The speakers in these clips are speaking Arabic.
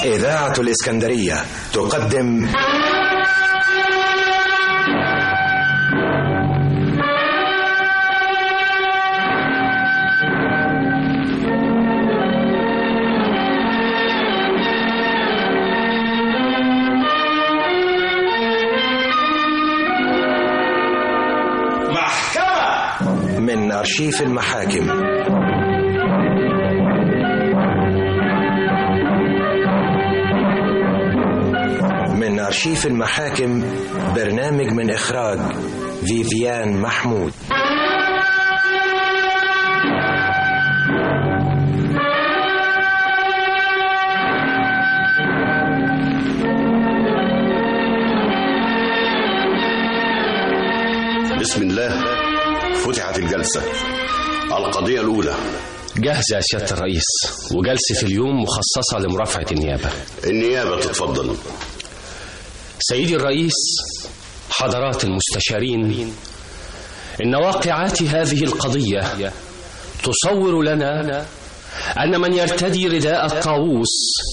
إذاعة الإسكندرية تقدم محكمة من أرشيف المحاكم. من أرشيف المحاكم، برنامج من إخراج فيفيان محمود. بسم الله. فتحت الجلسة. القضية الأولى. جاهزة يا سيادة الرئيس، وجلسة اليوم مخصصة لمرافعة النيابة. النيابة تتفضل. سيدي الرئيس، حضرات المستشارين، إن واقعات هذه القضية تصور لنا أن من يرتدي رداء الطاووس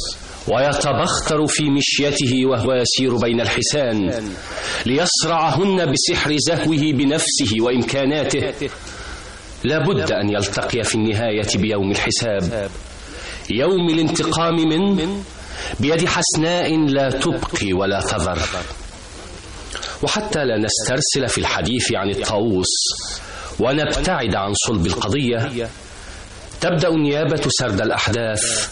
ويتبختر في مشيته وهو يسير بين الحسان ليصرعهن بسحر زهوه بنفسه وإمكاناته لابد أن يلتقي في النهاية بيوم الحساب، يوم الانتقام منه بيد حسناء لا تبقي ولا تذر. وحتى لا نسترسل في الحديث عن الطاووس ونبتعد عن صلب القضية، تبدأ النيابة سرد الأحداث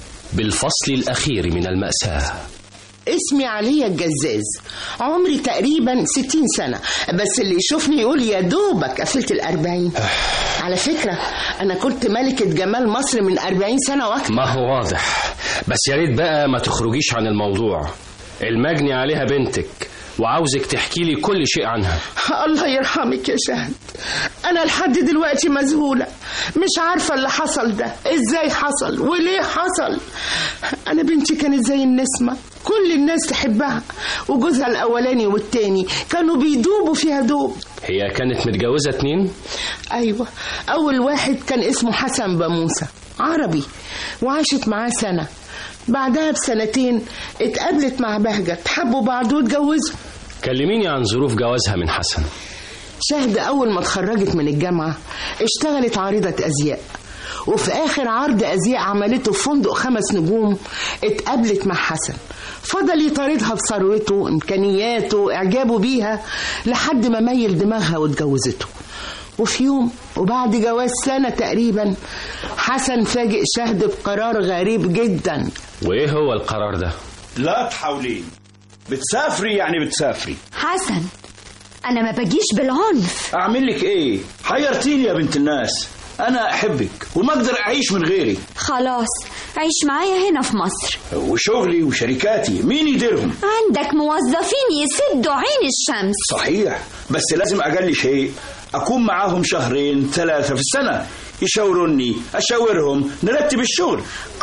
بالفصل الأخير من المأساة. اسمي عليا الجزاز، عمري تقريبا 60 سنة، بس اللي يشوفني يقول يا دوبك قفلت 40. على فكرة أنا كنت ملكة جمال مصر من 40 سنة وقت. ما هو واضح، بس يا ريت بقى ما تخرجيش عن الموضوع. المجني عليها بنتك وعاوزك تحكي لي كل شيء عنها. الله يرحمك يا شهد، أنا لحد دلوقتي مذهولة، مش عارفة اللي حصل ده إزاي حصل وليه حصل. أنا بنتي كانت زي النسمة، كل الناس تحبها، وجوزها الأولاني والتاني كانوا بيدوبوا فيها دوب. هي كانت متجوزة 2؟ أيوة، أول واحد كان اسمه حسن بموسى، عربي، وعاشت معاه سنة. بعدها ب2 اتقابلت مع بهجت، حبوا بعض واتجوزوا. كلميني عن ظروف جوازها من حسن. شهد أول ما اتخرجت من الجامعة اشتغلت عارضة أزياء، وفي آخر عرض أزياء عملته في فندق 5 نجوم اتقابلت مع حسن. فضل يطاردها بثروته، إمكانياته، إعجابه بيها، لحد ما ميل دماغها واتجوزته. وفي يوم وبعد جواز سنة تقريبا، حسن فاجئ شهد بقرار غريب جدا. وإيه هو القرار ده؟ لا تحاولين، بتسافري يعني بتسافري. حسن، أنا ما بجيش بالعنف. أعمل لك إيه؟ حيرتيني يا بنت الناس، أنا أحبك وما أقدر أعيش من غيرك. خلاص عيش معايا هنا في مصر، وشغلي وشركاتي مين يديرهم؟ عندك موظفين يسدوا عين الشمس. صحيح، بس لازم أقل شيء أكون معاهم 2-3 في السنة، يشاوروني أشاورهم، نرتب الشغل.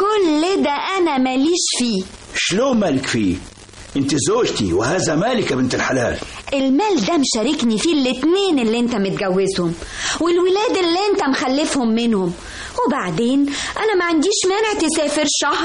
كل ده أنا ماليش فيه. شلون مالك فيه؟ انت زوجتي وهذا مالك يا بنت الحلال. المال ده مشاركني فيه 2 اللي انت متجوزهم، والولاد اللي انت مخلفهم منهم. وبعدين انا ما عنديش مانع تسافر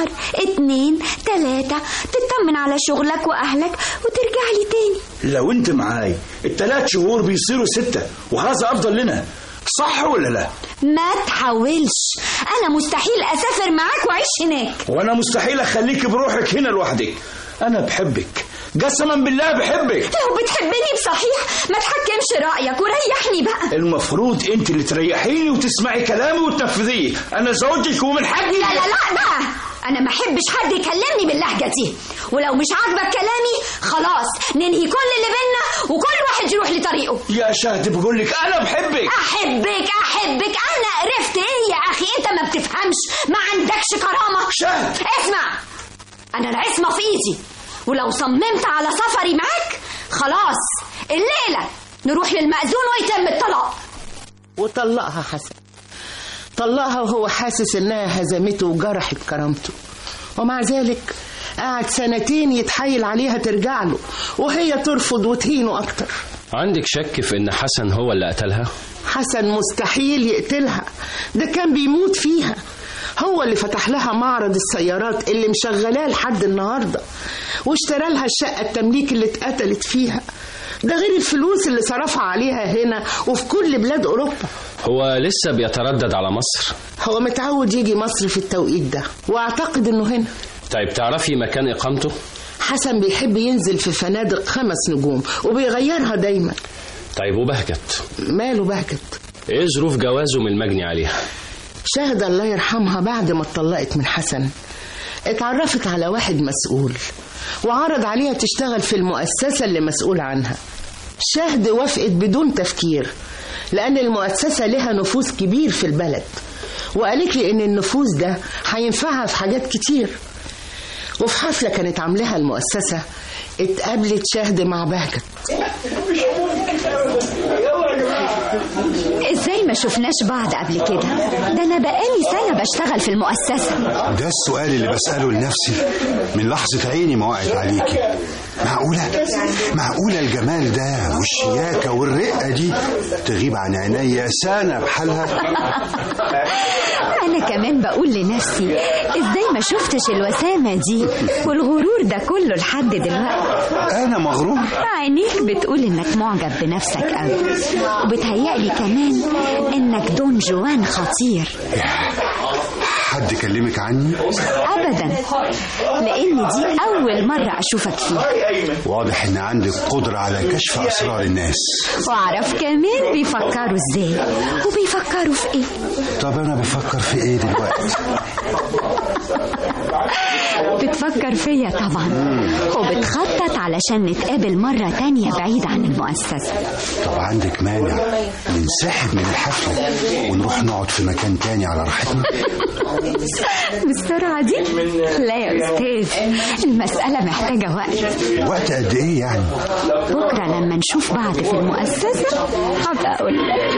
1-2-3 تطمن على شغلك واهلك وترجع لي تاني. لو انت معاي ال3 شهور بيصيروا 6، وهذا افضل لنا، صح ولا لا؟ ما تحاولش، انا مستحيل اسافر معاك واعيش هناك. وانا مستحيل اخليك بروحك هنا لوحدك. انا بحبك، قسما بالله بحبك. لو بتحبني بصحيح ما تحكمش رأيك وريحني بقى. المفروض انت اللي تريحيني وتسمعي كلامي وتنفذيه. انا زوجك ومن حقي. لا بقى، انا ما احبش حد يكلمني باللهجة دي، ولو مش عاجبك كلامي خلاص ننهي كل اللي بينا وكل واحد يروح لطريقه. يا شهد بقولك انا بحبك. احبك انا عرفت ايه يا اخي؟ انت ما بتفهمش، ما عندكش كرامة. شهد اسمع، انا العصمة في ايدي، ولو صممت على سفري معاك خلاص الليلة نروح للمأذون ويتم الطلاق. وطلقها حسن، طلقها وهو حاسس انها هزمته وجرحت كرامته، ومع ذلك قعد 2 يتحايل عليها ترجع له، وهي ترفض وتهينه اكتر. عندك شك في ان حسن هو اللي قتلها؟ حسن مستحيل يقتلها، ده كان بيموت فيها. هو اللي فتح لها معرض السيارات اللي مشغلاه لحد النهارده، واشترى لها الشقة التمليك اللي اتقتلت فيها، ده غير الفلوس اللي صرفها عليها هنا وفي كل بلاد أوروبا. هو لسه بيتردد على مصر؟ هو متعود يجي مصر في التوقيت ده، واعتقد انه هنا. طيب تعرفي مكان اقامته؟ حسن بيحب ينزل في فنادق 5 نجوم وبيغيرها دايما. طيب وبهجت؟ ماله بهجت؟ ايه ظروف جوازه من المجني عليها؟ شاهد الله يرحمها بعد ما اتطلقت من حسن اتعرفت على واحد مسؤول وعرض عليها تشتغل في المؤسسة اللي مسؤول عنها. شاهد وافقت بدون تفكير، لأن المؤسسة لها نفوذ كبير في البلد، وقالت لي إن النفوذ ده هينفعها في حاجات كتير. وفي حفلة كانت عاملاها المؤسسة اتقابلت شاهد مع بهجت. ازاي ما شفناش بعض قبل كده؟ ده انا بقالي سنة بشتغل في المؤسسة. ده السؤال اللي بسأله لنفسي من لحظة عيني ما وقعت عليكي. معقولة الجمال ده والشياكة والرقة دي تغيب عن عينيا سنة بحالها؟ أنا كمان بقول لنفسي إزاي ما شفتش الوسامة دي والغرور ده كله لحد دلوقتي. أنا مغرور؟ عينيك بتقول إنك معجب بنفسك أوي، وبتهيألي كمان إنك دون جوان خطير. حد كلمك عني؟ أبدا، لأن دي أول مرة أشوفك فيها. واضح إن عندك قدرة على كشف أسرار الناس، وأعرف كمان بيفكروا إزاي وبيفكروا في إيه. طب أنا بفكر في إيه دلوقتي؟ بتفكر فيا طبعا، وبتخطط علشان نتقابل مرة تانية بعيد عن المؤسسة. طب عندك مانع ننسحب من الحفلة ونروح نقعد في مكان تاني على راحتنا؟ بالسرعة دي؟ لا يا أستاذ، المسألة محتاجة وقت قد إيه يعني؟ بكرة لما نشوف بعض في المؤسسة هبقى أقول لك.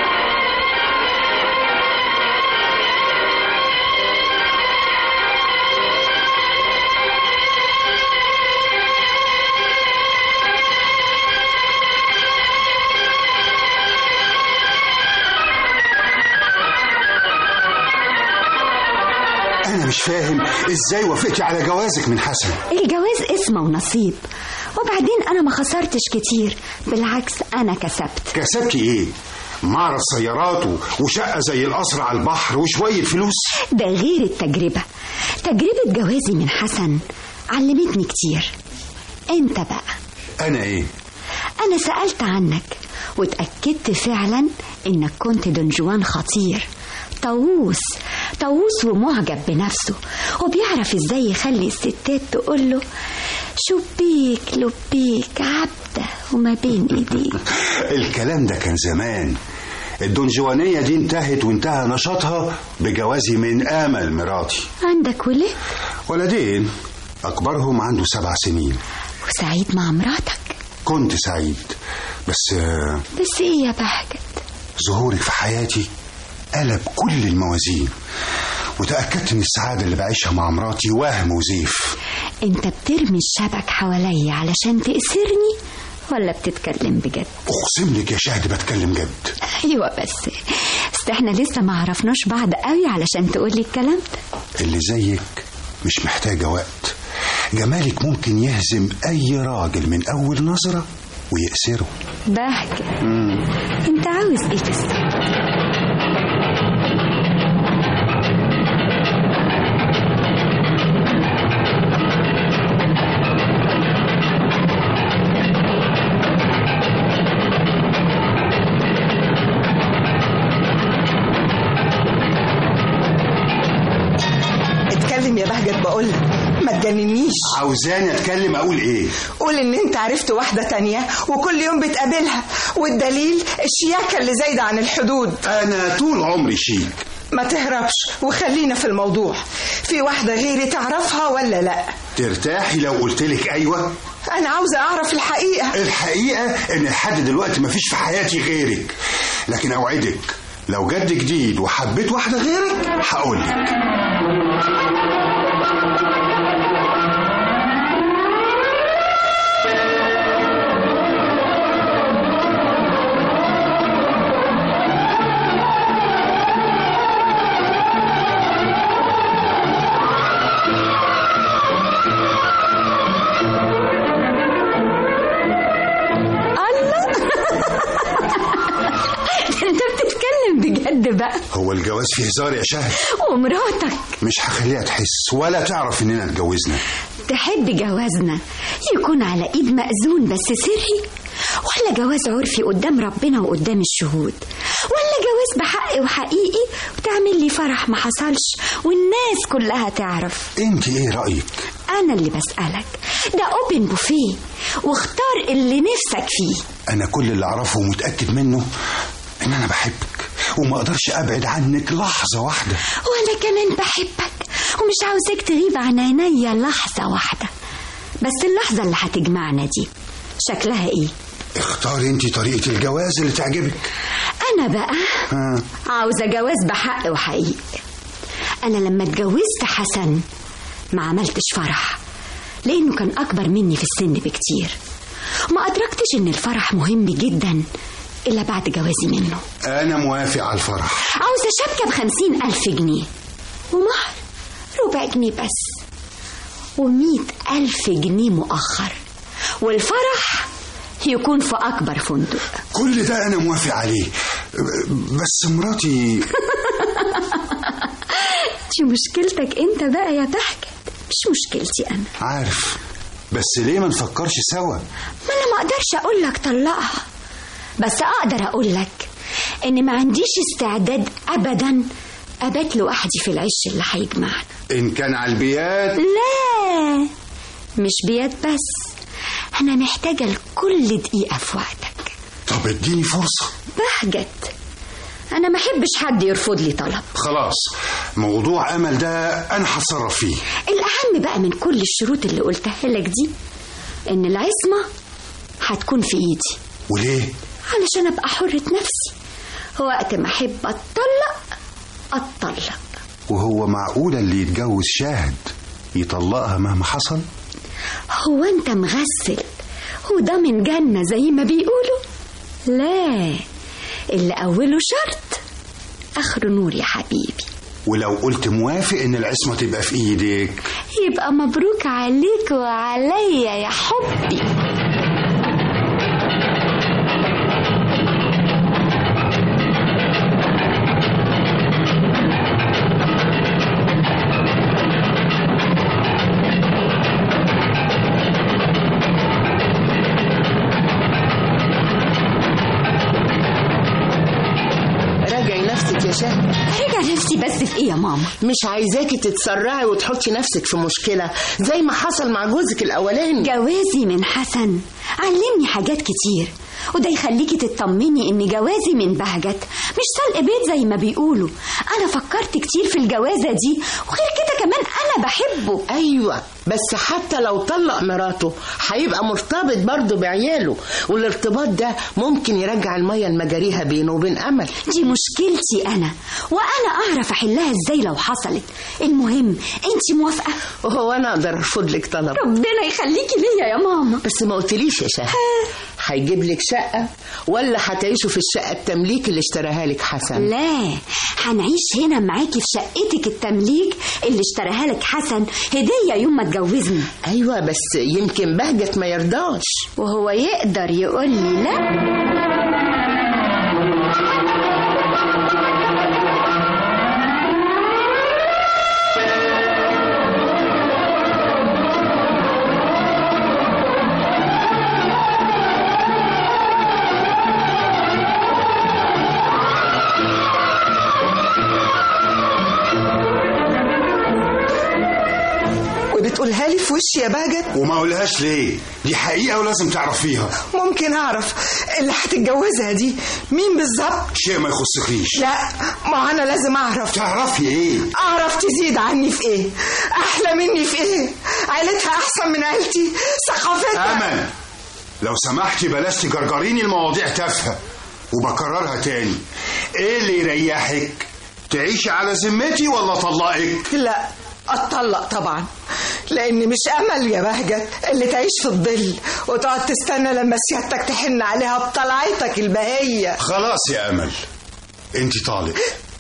أنا مش فاهم إزاي وافقتي على جوازك من حسن. الجواز اسمه ونصيب، وبعدين أنا ما خسرتش كتير، بالعكس أنا كسبت. كسبتي إيه؟ معرض سيارات وشقة زي القصر على البحر وشوية فلوس؟ ده غير التجربة. تجربة جوازي من حسن علمتني كتير. أنت بقى؟ أنا إيه؟ أنا سألت عنك واتأكدت فعلا إنك كنت دون جوان خطير، طاووس ومعجب بنفسه، وبيعرف ازاي يخلي الستات تقوله شبيك لبيك عبده وما بين ايديك. الكلام ده كان زمان. الدونجوانية دي انتهت وانتهى نشاطها بجوازي من آمل مراتي. عندك ولد؟ ولدين، أكبرهم عنده 7 سنين. وسعيد مع مراتك؟ كنت سعيد، بس ايه يا بهجت؟ ظهورك في حياتي قلب كل الموازين، وتأكدت ان السعادة اللي بعيشها مع مراتي وهم وزيف. انت بترمي الشبك حواليا علشان تأسرني ولا بتتكلم بجد؟ اقسم لك يا شاهد بتكلم جد. ايوه بس احنا لسه ما عرفناش بعض قوي علشان تقولي الكلام ده. اللي زيك مش محتاجة وقت. جمالك ممكن يهزم اي راجل من اول نظرة ويأسره. بهجت، انت عاوز ايه تستنى؟ اتكلم يا بهجت، بقولك ما تجننيش. عاوزاني اتكلم اقول ايه؟ قول ان انت عرفت واحدة تانية وكل يوم بتقابلها، والدليل الشياكة اللي زايدة عن الحدود. انا طول عمري شيك. ما تهربش وخلينا في الموضوع. في واحدة غيري تعرفها ولا لا؟ ترتاحي لو قلتلك ايوه؟ انا عاوزة اعرف الحقيقة. الحقيقة ان لحد دلوقتي مفيش في حياتي غيرك، لكن اوعدك لو جد جديد وحبيت واحدة غيرك هقولك. بقى. هو الجواز فيه هزار يا شهد؟ ومراتك مش هخليها تحس ولا تعرف اننا اتجوزنا. تحب جوازنا يكون على ايد مأذون بس سري، ولا جواز عرفي قدام ربنا وقدام الشهود، ولا جواز بحق وحقيقي وتعمل لي فرح ما حصلش والناس كلها تعرف؟ انت ايه رأيك؟ انا اللي بسألك، ده اوبن بوفيه واختار اللي نفسك فيه. انا كل اللي اعرفه ومتأكد منه ان انا بحبك وما اقدرش ابعد عنك لحظة واحدة. وانا كمان بحبك ومش عاوزك تغيب عن عينيا لحظة واحدة. بس اللحظة اللي هتجمعنا دي شكلها ايه؟ اختاري انت طريقة الجواز اللي تعجبك. انا بقى عاوزة جواز بحق وحقيقي. انا لما اتجوزت حسن ما عملتش فرح لانه كان اكبر مني في السن بكتير، ما ادركتش ان الفرح مهم جدا الا بعد جوازي منه. انا موافق على الفرح. عاوزة شبكة ب50,000 جنيه ومهر ربع جنيه بس، و100,000 جنيه مؤخر، والفرح يكون في أكبر فندق. كل ده أنا موافق عليه، بس مراتي دي مشكلتك أنت بقى يا بهجت، مش مشكلتي أنا. عارف، بس ليه ما نفكرش سوا؟ ما أنا ما أقدرش أقول لك طلقها، بس أقدر أقول لك إن ما عنديش استعداد أبدا أبات لوحدي في العش اللي هيجمعنا. إن كان على البيات؟ لا، مش بيات بس، أنا محتاجة لكل دقيقة في وقتك. طب اديني فرصة. بهجت، أنا ما أحبش حد يرفض لي طلب. خلاص، موضوع أمل ده أنا هتصرف فيه. الأهم بقى من كل الشروط اللي قلتها لك دي إن العصمة هتكون في إيدي. وليه؟ علشان أبقى حرة نفسي، وقت ما أحب أتطلق. وهو معقول اللي يتجوز شاهد يطلقها مهما حصل؟ هو أنت مغسل وده من جنة زي ما بيقولوا؟ لا، اللي أوله شرط آخره نور يا حبيبي. ولو قلت موافق إن العصمة تبقى في إيدك يبقى مبروك عليك وعليا يا حبي. راجع نفسي بس في ايه يا ماما؟ مش عايزاكي تتسرعي وتحطي نفسك في مشكلة زي ما حصل مع جوزك الأولاني. جوازي من حسن علمني حاجات كتير، وده يخليكي تطمني ان جوازي من بهجت مش سلق بيت زي ما بيقولوا. انا فكرت كتير في الجوازة دي، وغير كده كمان انا بحبه. ايوه، بس حتى لو طلق مراته هيبقى مرتبط برضه بعياله، والارتباط ده ممكن يرجع المية لمجاريها بينه وبين أمل. دي مشكلتي انا، وانا اعرف احلها ازاي لو حصلت. المهم انتي موافقة؟ وهو انا اقدر ارفض لك طلب؟ ربنا يخليكي ليا يا ماما. بس ما قلتليش يا شهد، هيجيب لك شقة ولا هتعيشوا في الشقة التمليك اللي اشتراها لك حسن؟ لا، هنعيش هنا معاكي في شقتك التمليك اللي اشتراها لك حسن هدية يوم ما اتجوزني. ايوه، بس يمكن بهجت ما يرضاش. وهو يقدر يقول لي لا؟ بتقولها لي في وشي يا بهجت؟ وما اقولهاش ليه؟ دي حقيقة ولازم تعرفيها. ممكن اعرف اللي هتتجوزها دي مين بالظبط؟ شيء ما يخصكيش. لا، ما انا لازم اعرف. تعرفي ايه؟ اعرف تزيد عني في ايه، احلى مني في ايه، عيلتها احسن من عيلتي، ثقافتها. امل، لو سمحتي بلاش تجرجريني المواضيع تافهة، وبكررها تاني، ايه اللي يريحك؟ تعيشي على ذمتي ولا اطلقك؟ لا، اتطلق طبعا، لان مش امل يا بهجت اللي تعيش في الظل وتقعد تستنى لما سيادتك تحن عليها بطلعتك البهية. خلاص يا امل، انت طالق.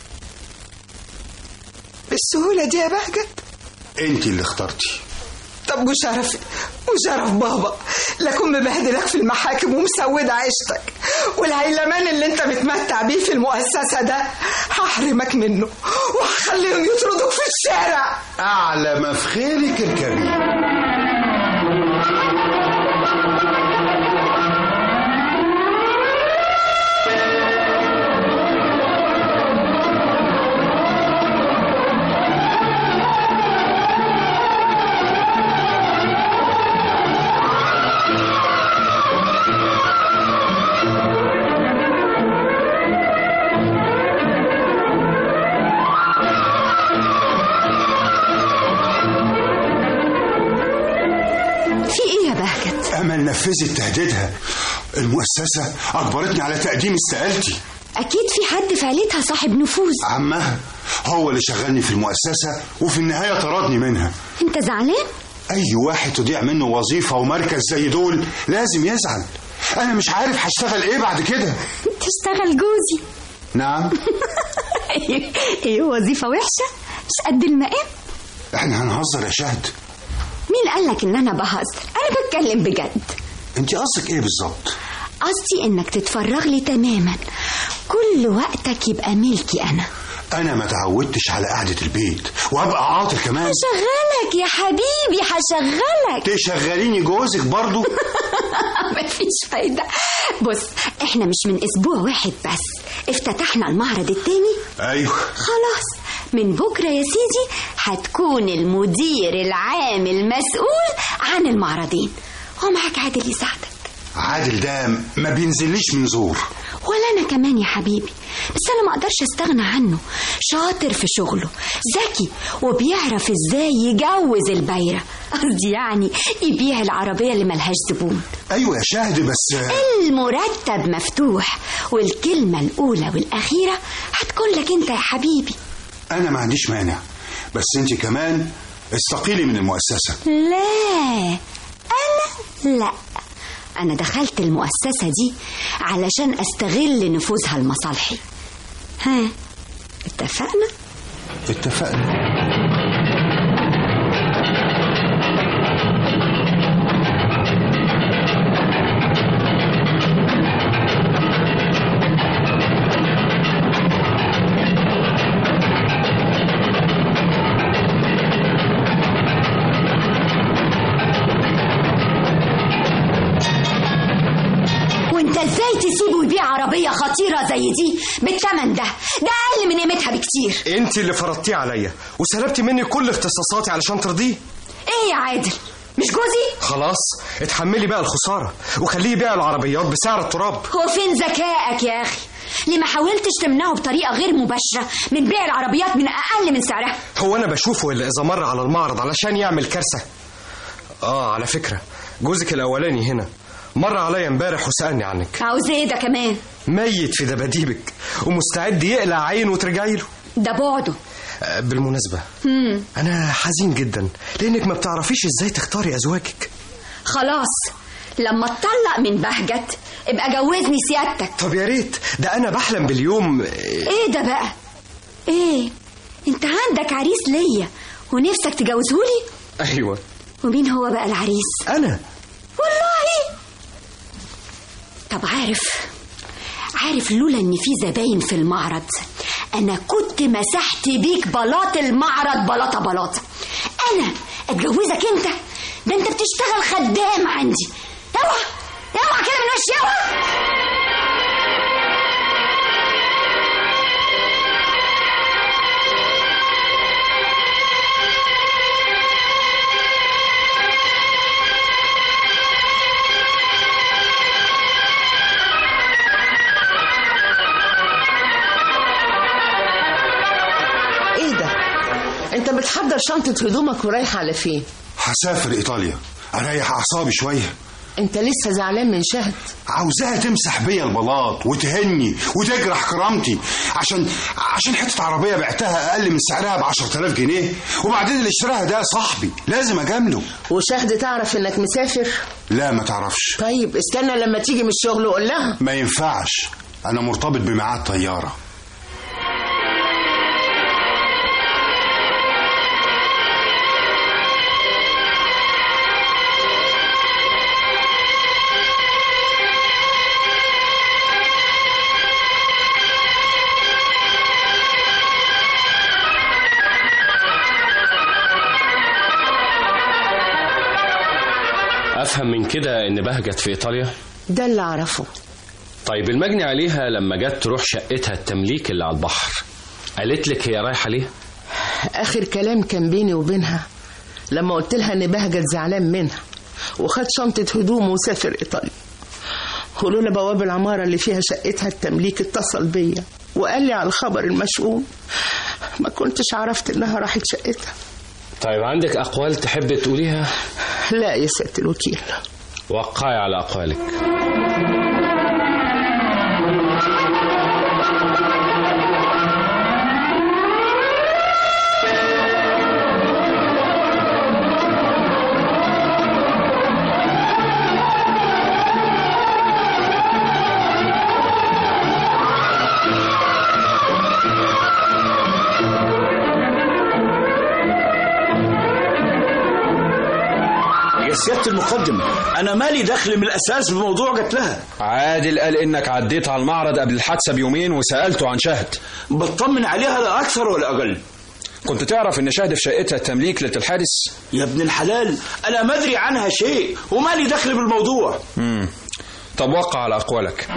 بالسهولة دي يا بهجت؟ انت اللي اخترتي. طب وشرف بابا لكن مبهدلك في المحاكم ومسودة عيشتك، والهيلمان اللي انت بتمتع بيه في المؤسسة ده هحرمك منه وهخليهم يطردوك في الشارع. أعلى ما في خيرك اركبي. أمل نفذت تهديدها. المؤسسة أجبرتني على تقديم استقالتي. أكيد في حد في عيلتها صاحب نفوذ. عمها هو اللي شغلني في المؤسسة وفي النهاية طردني منها. أنت زعلان؟ أي واحد تضيع منه وظيفة ومركز زي دول لازم يزعل. أنا مش عارف هشتغل إيه بعد كده. تشتغل جوزي. نعم. هي وظيفة وحشة مش قد المقام. إحنا هنهزر يا شهد. مين قالك ان انا بهزر؟ انا بتكلم بجد. انت قصدك ايه بالظبط؟ قصدي انك تتفرغ لي تماما، كل وقتك يبقى ملكي انا ما تعودتش على قعدة البيت وابقى عاطل كمان. هشغلك يا حبيبي هشغلك. تشغليني جوزك برضو؟ مفيش فايدة. بص احنا مش من اسبوع واحد بس افتتحنا المعرض التاني. ايوه خلاص من بكرة يا سيدي هتكون المدير العام المسؤول عن المعرضين، ومعك عادل يساعدك. عادل ده ما بينزليش من زور. ولا أنا كمان يا حبيبي، بس أنا ما أقدرش أستغنى عنه. شاطر في شغله، ذكي، وبيعرف إزاي يجوز البايرة، قصدي يعني يبيع العربية اللي ملهاش زبون. أيوة يا شهد بس المرتب مفتوح، والكلمة الأولى والأخيرة هتكون لك أنت يا حبيبي. أنا ما عنديش مانع، بس أنت كمان استقيلي من المؤسسة. لا أنا أنا دخلت المؤسسة دي علشان أستغل نفوذها لمصالحي. ها اتفقنا؟ اتفقنا. ازاي تسيبه يبيع عربية خطيرة زي دي بالثمن ده؟ ده اقل من قيمتها بكتير. انت اللي فرضتيه عليا وسلبتي مني كل اختصاصاتي علشان ترضيه. ايه يا عادل مش جوزي؟ خلاص اتحملي بقى الخسارة وخليه يبيع العربيات بسعر التراب. هو فين ذكائك يا اخي؟ ليه ما حاولتش تمنعه بطريقة غير مباشرة من بيع العربيات من اقل من سعرها؟ هو انا بشوفه الا اذا مر على المعرض علشان يعمل كارثة. على فكرة جوزك الاولاني هنا مر عليا امبارح وسألني عنك. عاوز ايه ده كمان؟ ميت في دباديبك ومستعد يقلع عينه وترجعي له. ده بعده. بالمناسبة أنا حزين جدا لأنك ما بتعرفيش إزاي تختاري أزواجك. خلاص لما اتطلق من بهجت ابقى جوزني سيادتك. طب يا ريت، ده أنا بحلم باليوم. إيه ده بقى؟ إيه؟ أنت عندك عريس ليا ونفسك تجوزهولي؟ أيوة. ومين هو بقى العريس؟ أنا. والله. طب عارف لولا إن في زباين في المعرض أنا كنت مسحت بيك بلاط المعرض بلاطة. أنا أتجوزك أنت؟ ده أنت بتشتغل خدام عندي. اوعى كده من وشي، اوعى. انت بتحضر شنطة هدومك ورايح على فين؟ هسافر ايطاليا اريح اعصابي شوية. انت لسه زعلان من شهد؟ عاوزاها تمسح بيا البلاط وتهني وتجرح كرامتي عشان حتة عربية بعتها اقل من سعرها ب10,000 جنيه، وبعدين اللي اشتراها ده صاحبي لازم اجامله. وشهد تعرف انك مسافر؟ لا ما تعرفش. طيب استنى لما تيجي من الشغل وقول لها. ما ينفعش، انا مرتبط بميعاد طيارة. أفهم من كده إن بهجت في إيطاليا؟ ده اللي أعرفه. طيب المجني عليها لما جت تروح شقتها التمليك اللي على البحر قالت لك هي رايحة ليه؟ آخر كلام كان بيني وبينها لما قلت لها إن بهجت زعلان منها وخد شنطة هدومه وسافر إيطاليا. ولولا بواب العمارة اللي فيها شقتها التمليك اتصل بيا وقال لي على الخبر المشؤوم ما كنتش عرفت إنها راحت شقتها. طيب عندك أقوال تحب تقوليها؟ لا يا سيادة الوكيل. وقعي على أقوالك. سيادة المقدم، أنا مالي دخل من الأساس بموضوع قتلها. عادل قال إنك عديت على المعرض قبل الحادثة بيومين وسألته عن شهد. بطمن عليها لا أكثر ولا أقل. كنت تعرف إن شهد في شقتها التمليك ليلة الحادث؟ يا ابن الحلال، أنا ما أدري عنها شيء ومالي دخل بالموضوع. طب وقع على أقوالك.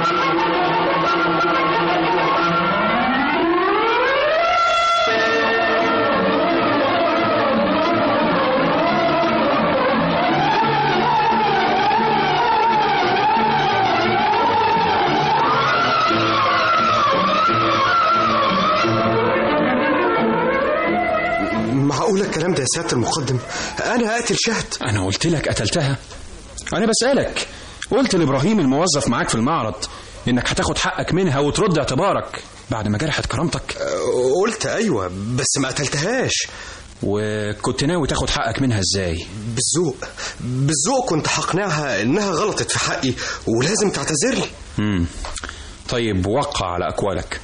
معقولة الكلام ده يا سيادة المقدم؟ أنا أقتل شهد؟ أنا قلت لك قتلتها؟ أنا بسألك. قلت لإبراهيم الموظف معاك في المعرض إنك هتاخد حقك منها وترد اعتبارك بعد ما جرحت كرامتك. قلت أيوة بس ما قتلتهاش. وكنت ناوي تاخد حقك منها إزاي؟ بالذوق كنت هقنعها إنها غلطت في حقي ولازم تعتذر لي. طيب وقع على أقوالك.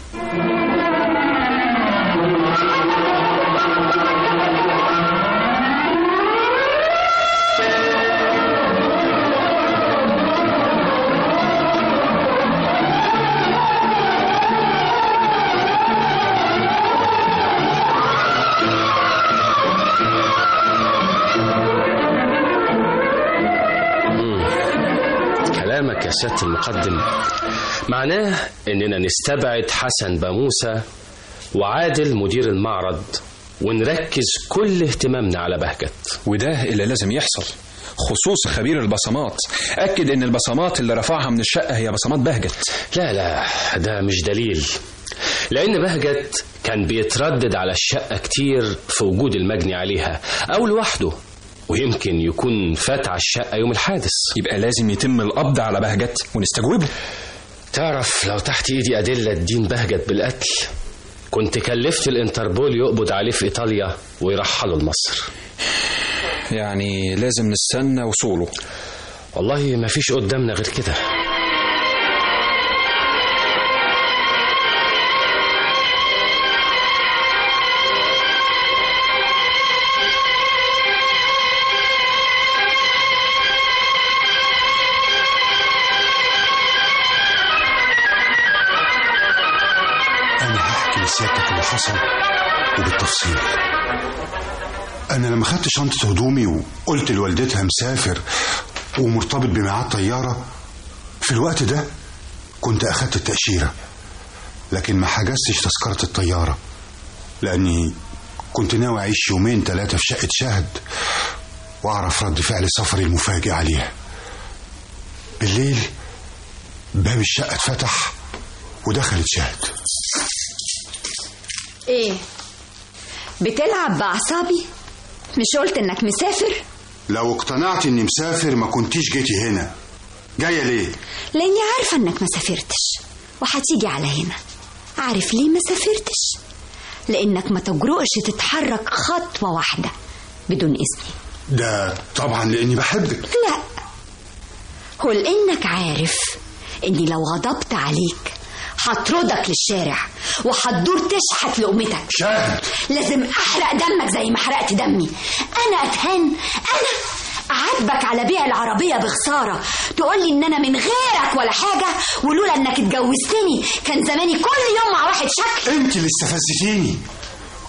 كلامك يا سيادة المقدم معناه اننا نستبعد حسن باموسة وعادل مدير المعرض ونركز كل اهتمامنا على بهجت. وده اللي لازم يحصل، خصوص خبير البصمات أكد ان البصمات اللي رفعها من الشقة هي بصمات بهجت. لا ده مش دليل، لان بهجت كان بيتردد على الشقة كتير في وجود المجني عليها او لوحده، ويمكن يكون فات على الشقة يوم الحادث. يبقى لازم يتم القبض على بهجت ونستجوبه. تعرف لو تحت ايدي أدلة تدين بهجت بالقتل كنت كلفت الانتربول يقبض عليه في إيطاليا ويرحله لمصر. يعني لازم نستنى وصوله. والله ما فيش قدامنا غير كده. سيادتك اللي حصل وبالتفصيل. أنا لما خدت شنطة هدومي وقلت لوالدتها مسافر ومرتبط بميعاد طيارة، في الوقت ده كنت أخدت التأشيرة لكن ما حجزتش تذكرة الطيارة، لأني كنت ناوي أعيش 2-3 في شقة شهد وأعرف رد فعل سفري المفاجئ عليها. بالليل باب الشقة اتفتح ودخلت شهد. ايه بتلعب بأعصابي؟ مش قلت انك مسافر؟ لو اقتنعت اني مسافر ما كنتيش جيتي هنا. جايه ليه؟ لاني عارفه انك ما سافرتش وهتيجي على هنا. عارف ليه ما سافرتش؟ لانك ما تجرؤش تتحرك خطوه واحده بدون اذني. ده طبعا لاني بحبك. لا، هو لانك عارف اني لو غضبت عليك هطردك للشارع وهتدور تشحت لقمتك. شاهد، لازم احرق دمك زي ما حرقت دمي. انا اتهان؟ انا اعاتبك على بيع العربيه بخساره تقولي ان انا من غيرك ولا حاجه، ولولا انك اتجوزتني كان زماني كل يوم مع واحد شكل. انت اللي استفزتيني.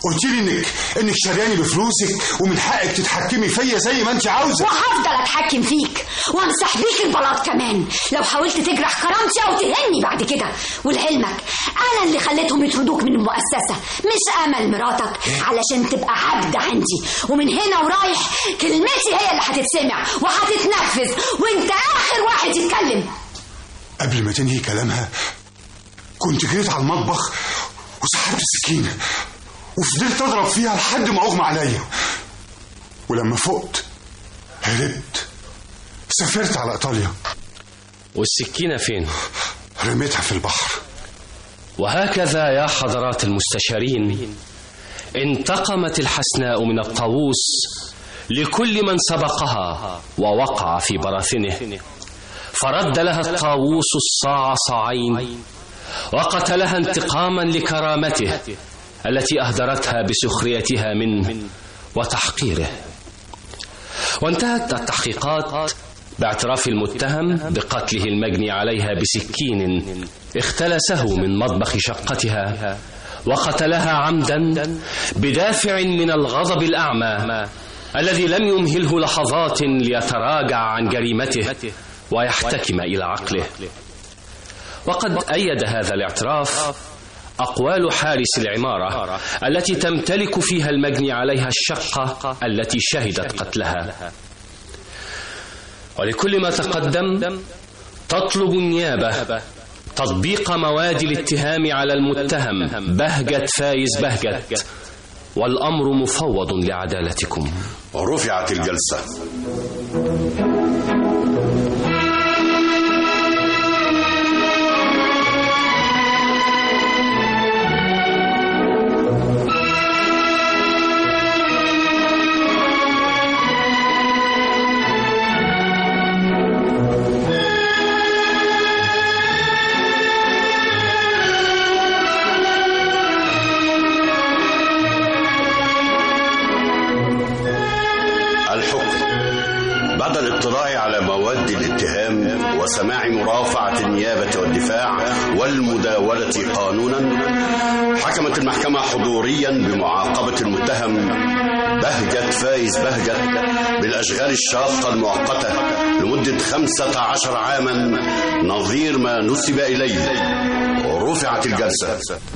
قلت لي انك شرياني بفلوسك ومن حقك تتحكمي فيا زي ما انت عاوزه. وهفضل اتحكم فيك وامسح بيك البلاط كمان لو حاولت تجرح كرامتي او تهني بعد كده. ولعلمك انا اللي خليتهم يطردوك من المؤسسه مش امل مراتك، علشان تبقى عبد عندي، ومن هنا ورايح كلمتي هي اللي هتتسمع وهتتنفذ وانت اخر واحد يتكلم. قبل ما تنهي كلامها كنت جريت على المطبخ وسحبت السكينه وفضلت اضرب فيها لحد ما اغمى عليا، ولما فقت هربت سافرت على ايطاليا. والسكينة فين؟ رميتها في البحر. وهكذا يا حضرات المستشارين انتقمت الحسناء من الطاووس لكل من سبقها ووقع في براثنه، فرد لها الطاووس الصاع صاعين وقتلها انتقاما لكرامته التي أهدرتها بسخريتها منه وتحقيره. وانتهت التحقيقات باعتراف المتهم بقتله المجني عليها بسكين اختلسه من مطبخ شقتها، وقتلها عمدا بدافع من الغضب الأعمى الذي لم يمهله لحظات ليتراجع عن جريمته ويحتكم إلى عقله. وقد أيد هذا الاعتراف أقوال حارس العمارة التي تمتلك فيها المجني عليها الشقة التي شهدت قتلها. ولكل ما تقدم تطلب النيابة تطبيق مواد الاتهام على المتهم بهجت فايز بهجت، والأمر مفوض لعدالتكم. رفعت الجلسة. بعد الاطلاع على مواد الاتهام وسماع مرافعة النيابة والدفاع والمداولة قانونا، حكمت المحكمة حضوريا بمعاقبة المتهم بهجت فايز بهجت بالأشغال الشاقة المؤقتة لمدة 15 عاما نظير ما نسب إليه. ورفعت الجلسة.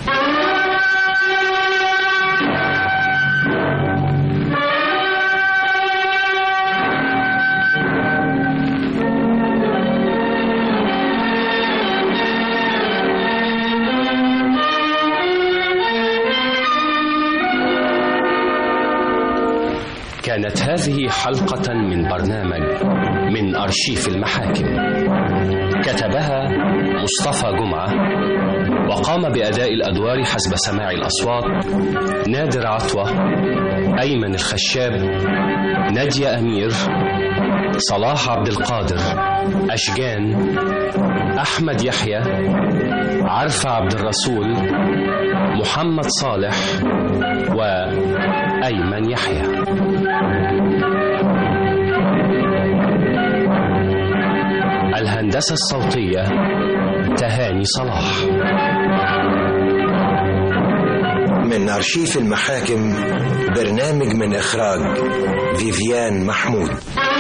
كانت هذه حلقة من برنامج من أرشيف المحاكم، كتبها مصطفى جمعة، وقام بأداء الأدوار حسب سماع الأصوات نادر عطوة، أيمن الخشاب، نادية أمير، صلاح عبد القادر، أشجان، أحمد يحيى، عرفة عبد الرسول، محمد صالح، وأيمن يحيى. الهندسة الصوتية تهاني صلاح. من أرشيف المحاكم، برنامج من إخراج فيفيان محمود.